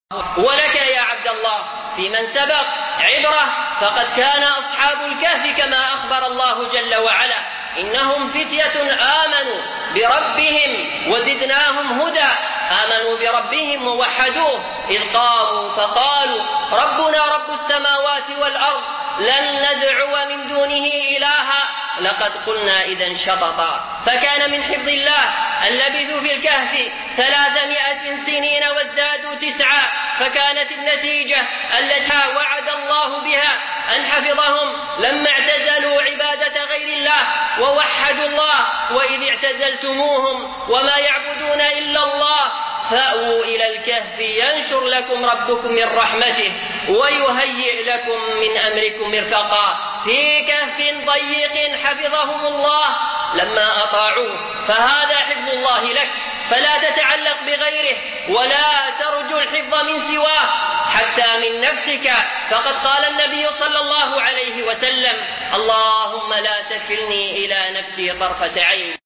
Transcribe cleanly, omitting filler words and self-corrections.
ولك يا عبد الله في من سبق عبرة، فقد كان أصحاب الكهف كما أخبر الله جل وعلا إنهم فتية آمنوا بربهم وزدناهم هدى، آمنوا بربهم ووحدوه إذ قاموا فقالوا ربنا رب السماوات والأرض لن ندعو من دونه إلها لقد قلنا إذا شططا. فكان من حفظ الله أن لبثوا في الكهف 300 سنين وازدادوا 9، فكانت النتيجة التي وعد الله بها أن حفظهم لما اعتزلوا عبادة غير الله ووحدوا الله. وإذ اعتزلتموهم وما يعبدون إلا الله فأووا إلى الكهف ينشر لكم ربكم من رحمته ويهيئ لكم من أمركم مرفقا. في كهف ضيق حفظهم الله لما أطاعوه، فهذا حفظ الله لك، فلا تتعلق بغيره ولا ترجو الحفظ من سواه حتى من نفسك. فقد قال النبي صلى الله عليه وسلم اللهم لا تكلني إلى نفسي طرفة عين.